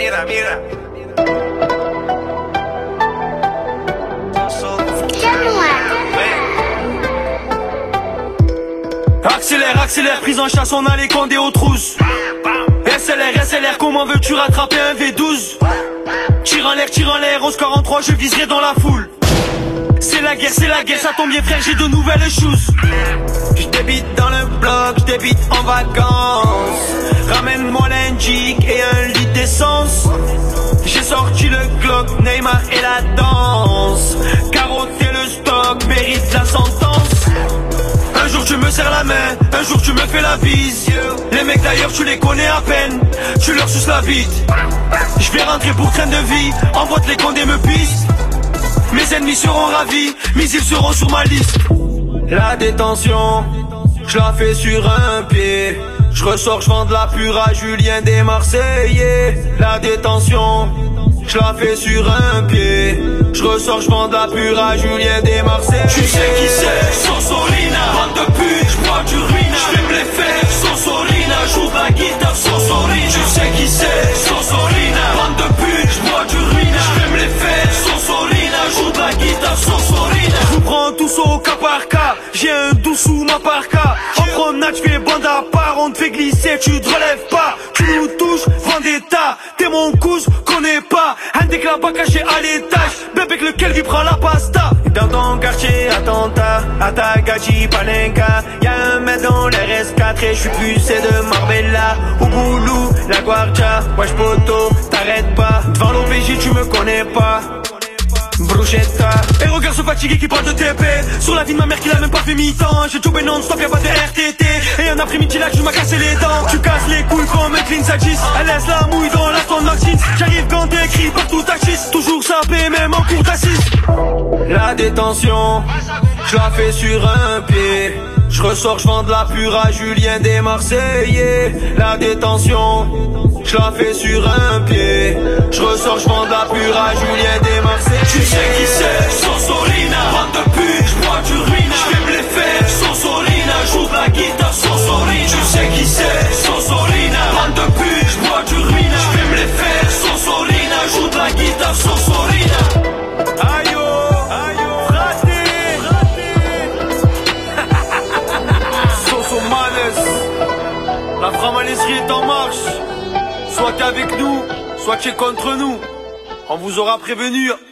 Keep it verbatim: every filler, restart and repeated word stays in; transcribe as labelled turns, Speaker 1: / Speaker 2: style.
Speaker 1: mira, mira.
Speaker 2: Accélère, accélère, prise en chasse, on a les condés aux trousses. S L R, S L R, comment veux-tu rattraper un V douze? Tire en l'air, tire en l'air, au score en trois, je viserai dans la foule. C'est la guerre, c'est la guerre, ça tombe bien frère, j'ai de nouvelles choses. Je débite dans le bloc, je débite en vacances. Ramène-moi l'indique et un litre d'essence. J'ai sorti le Glock, Neymar et la danse. Carotter le stock, mérite la sentence. Un jour tu me serres la main, un jour tu me fais la bise. Les mecs d'ailleurs tu les connais à peine, tu leur suces la bite. Je vais rentrer pour train de vie, en boîte les condés me pissent. Mes ennemis seront ravis, mais ils seront sur ma liste. La détention, je la fais sur un pied. Je ressors, je vends de la pure à Julien des Marseillais. La détention, je la fais sur un pied. Je ressors, je vends de la pure à Julien des Marseillais.
Speaker 3: Tu sais qui c'est, Sosorina. Bande de pute, je bois du ruina. Je vais me les faire, Sosorina. Joue de la guitare, Sosorina. Tu sais qui c'est, Sosorina. Bande de pute, je bois du ruina. Je vais me les faire, Sosorina. Joue de la guitare, Sosorina.
Speaker 2: Je vous prends tous au cas par cas. J'ai un doux sous ma parka. En promenade, je fais bande à part. On te fait glisser, tu te relèves pas. Tu nous touches, vendetta. T'es mon cousin, connais pas. Un déclap caché à l'étage. Bébé que lequel lui prend la pasta. Dans ton quartier, attentat, Atagaji, Palenka. Y'a un mec dans les S quatre et j'suis plus c'est de Marbella. Ouboulou, la Guardia, wesh poto, t'arrêtes pas. Devant l'O P J, tu me connais pas. Bruschetta. Et regarde ce fatigué qui parle de T P. Sur la vie de ma mère qui l'a même pas fait mi-temps. J'ai jobé non-stop, y'a pas de R T T. Et un après-midi là, tu m'as cassé les dents. Tu casses les couilles comme un clean sagis. Elle laisse la mouille dans la tonne d'oxyde. J'arrive quand t'écris partout taxis. Toujours sapé, même en cours d'assises. La détention, je la fais sur un pied. Je ressors, je vends de la pure à Julien des Marseillais. La détention, je la fais sur un pied. Je ressors, je vends de la pure à Julien des Marseillais.
Speaker 3: Tu sais qui c'est, Sosorina. Bande de pute, je bois du ruina. Je vais me les faire, Sosorina. Joue de la guitare, Sosorina. Tu sais qui c'est, Sosorina. Bande de pute, je bois du ruina. Je vais me les faire, Sosorina. Joue de la guitare, Sosorina.
Speaker 2: Aïe oh, aïe oh, raté, raté. Sosomanes, la framalaiserie est en marche. Soit t'es avec nous, soit t'es contre nous. On vous aura prévenu.